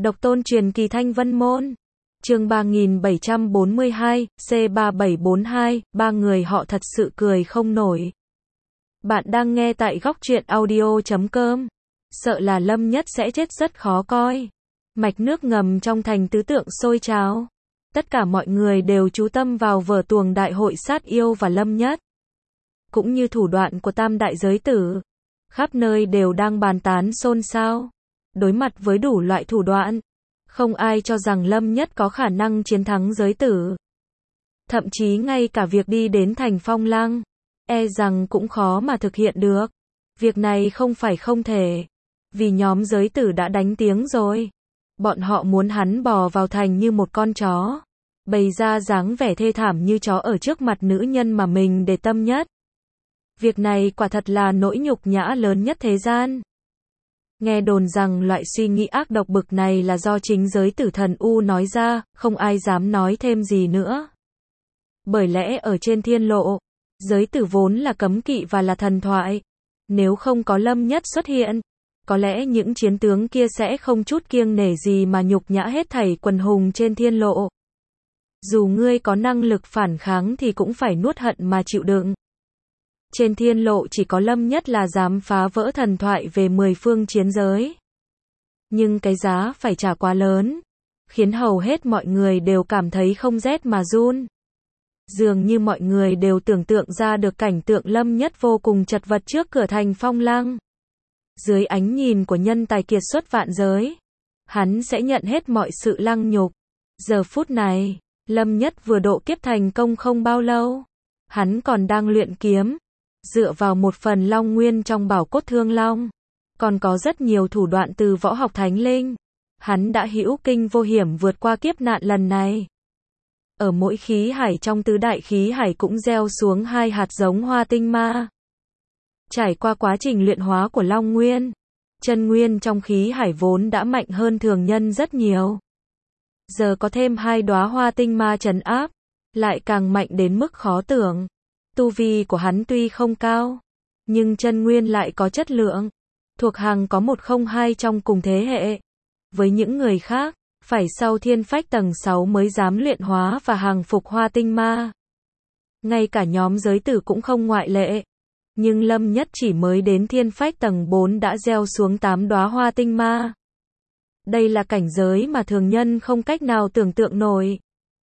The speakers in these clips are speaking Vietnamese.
Độc tôn truyền kỳ Thanh Vân Môn. Chương 3742, C3742, ba người họ thật sự cười không nổi. Bạn đang nghe tại góc truyện audio.com. Sợ là Lâm Nhất sẽ chết rất khó coi. Mạch nước ngầm trong thành tứ tượng sôi trào. Tất cả mọi người đều chú tâm vào vở tuồng đại hội sát yêu và Lâm Nhất. Cũng như thủ đoạn của tam đại giới tử. Khắp nơi đều đang bàn tán xôn xao. Đối mặt với đủ loại thủ đoạn, không ai cho rằng Lâm Nhất có khả năng chiến thắng giới tử. Thậm chí ngay cả việc đi đến thành Phong Lăng, e rằng cũng khó mà thực hiện được. Việc này không phải không thể, vì nhóm giới tử đã đánh tiếng rồi. Bọn họ muốn hắn bò vào thành như một con chó, bày ra dáng vẻ thê thảm như chó ở trước mặt nữ nhân mà mình để tâm nhất. Việc này quả thật là nỗi nhục nhã lớn nhất thế gian. Nghe đồn rằng loại suy nghĩ ác độc bực này là do chính giới tử thần U nói ra, không ai dám nói thêm gì nữa. Bởi lẽ ở trên thiên lộ, giới tử vốn là cấm kỵ và là thần thoại. Nếu không có Lâm Nhất xuất hiện, có lẽ những chiến tướng kia sẽ không chút kiêng nể gì mà nhục nhã hết thảy quần hùng trên thiên lộ. Dù ngươi có năng lực phản kháng thì cũng phải nuốt hận mà chịu đựng. Trên thiên lộ chỉ có Lâm Nhất là dám phá vỡ thần thoại về 10 phương chiến giới. Nhưng cái giá phải trả quá lớn, khiến hầu hết mọi người đều cảm thấy không rét mà run. Dường như mọi người đều tưởng tượng ra được cảnh tượng Lâm Nhất vô cùng chật vật trước cửa thành Phong Lăng. Dưới ánh nhìn của nhân tài kiệt xuất vạn giới, hắn sẽ nhận hết mọi sự lăng nhục. Giờ phút này, Lâm Nhất vừa độ kiếp thành công không bao lâu. Hắn còn đang luyện kiếm, dựa vào một phần long nguyên trong bảo cốt thương long. Còn có rất nhiều thủ đoạn từ võ học thánh linh. Hắn đã hữu kinh vô hiểm vượt qua kiếp nạn lần này. Ở mỗi khí hải trong tứ đại khí hải cũng gieo xuống 2 hạt giống hoa tinh ma. Trải qua quá trình luyện hóa của long nguyên, chân nguyên trong khí hải vốn đã mạnh hơn thường nhân rất nhiều. Giờ có thêm 2 đóa hoa tinh ma trấn áp, lại càng mạnh đến mức khó tưởng. Tu vi của hắn tuy không cao, nhưng chân nguyên lại có chất lượng, thuộc hàng có 102 trong cùng thế hệ. Với những người khác, phải sau thiên phách tầng 6 mới dám luyện hóa và hàng phục hoa tinh ma. Ngay cả nhóm giới tử cũng không ngoại lệ. Nhưng Lâm Nhất chỉ mới đến thiên phách tầng 4 đã gieo xuống 8 đóa hoa tinh ma. Đây là cảnh giới mà thường nhân không cách nào tưởng tượng nổi.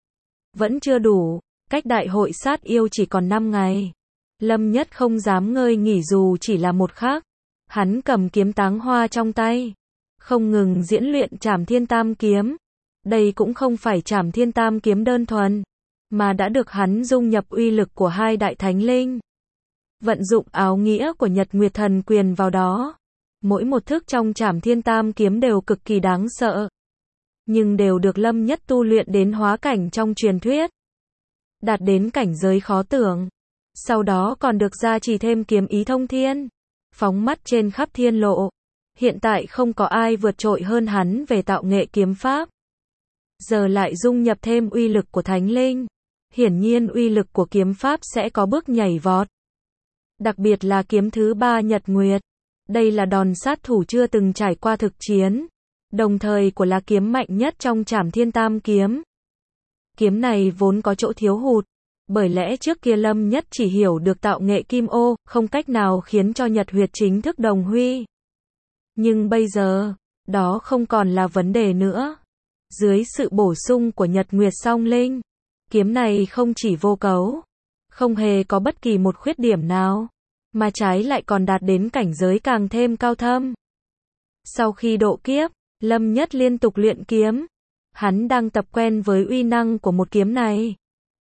Vẫn chưa đủ, cách đại hội sát yêu chỉ còn 5 ngày. Lâm Nhất không dám ngơi nghỉ dù chỉ là một khắc. Hắn cầm kiếm táng hoa trong tay, không ngừng diễn luyện Trảm Thiên Tam kiếm. Đây cũng không phải Trảm Thiên Tam kiếm đơn thuần, mà đã được hắn dung nhập uy lực của 2 đại thánh linh. Vận dụng áo nghĩa của Nhật Nguyệt Thần Quyền vào đó. Mỗi một thức trong Trảm Thiên Tam kiếm đều cực kỳ đáng sợ, nhưng đều được Lâm Nhất tu luyện đến hóa cảnh trong truyền thuyết, đạt đến cảnh giới khó tưởng. Sau đó còn được gia trì thêm kiếm ý thông thiên, phóng mắt trên khắp thiên lộ. Hiện tại không có ai vượt trội hơn hắn về tạo nghệ kiếm pháp. Giờ lại dung nhập thêm uy lực của thánh linh. Hiển nhiên uy lực của kiếm pháp sẽ có bước nhảy vọt. Đặc biệt là kiếm thứ 3 Nhật Nguyệt. Đây là đòn sát thủ chưa từng trải qua thực chiến, đồng thời của là kiếm mạnh nhất trong Trảm Thiên Tam kiếm. Kiếm này vốn có chỗ thiếu hụt, bởi lẽ trước kia Lâm Nhất chỉ hiểu được tạo nghệ kim ô, không cách nào khiến cho Nhật Huyệt chính thức đồng huy. Nhưng bây giờ, đó không còn là vấn đề nữa. Dưới sự bổ sung của Nhật Nguyệt song linh, kiếm này không chỉ vô cấu, không hề có bất kỳ một khuyết điểm nào, mà trái lại còn đạt đến cảnh giới càng thêm cao thâm. Sau khi độ kiếp, Lâm Nhất liên tục luyện kiếm. Hắn đang tập quen với uy năng của một kiếm này.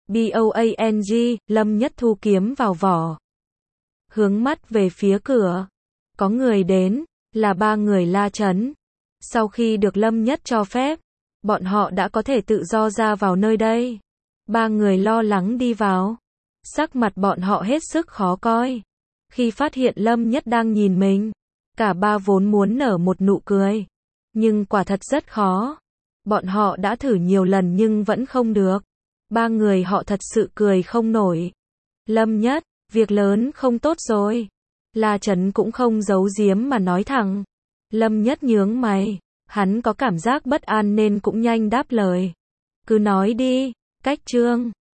BOANG, Lâm Nhất thu kiếm vào vỏ. Hướng mắt về phía cửa. Có người đến, là 3 người La Trấn. Sau khi được Lâm Nhất cho phép, bọn họ đã có thể tự do ra vào nơi đây. 3 người lo lắng đi vào. Sắc mặt bọn họ hết sức khó coi. Khi phát hiện Lâm Nhất đang nhìn mình, cả 3 vốn muốn nở một nụ cười. Nhưng quả thật rất khó. Bọn họ đã thử nhiều lần nhưng vẫn không được. 3 người họ thật sự cười không nổi. Lâm Nhất, việc lớn không tốt rồi. La Trấn cũng không giấu giếm mà nói thẳng. Lâm Nhất nhướng mày. Hắn có cảm giác bất an nên cũng nhanh đáp lời. Cứ nói đi, Cách Trương.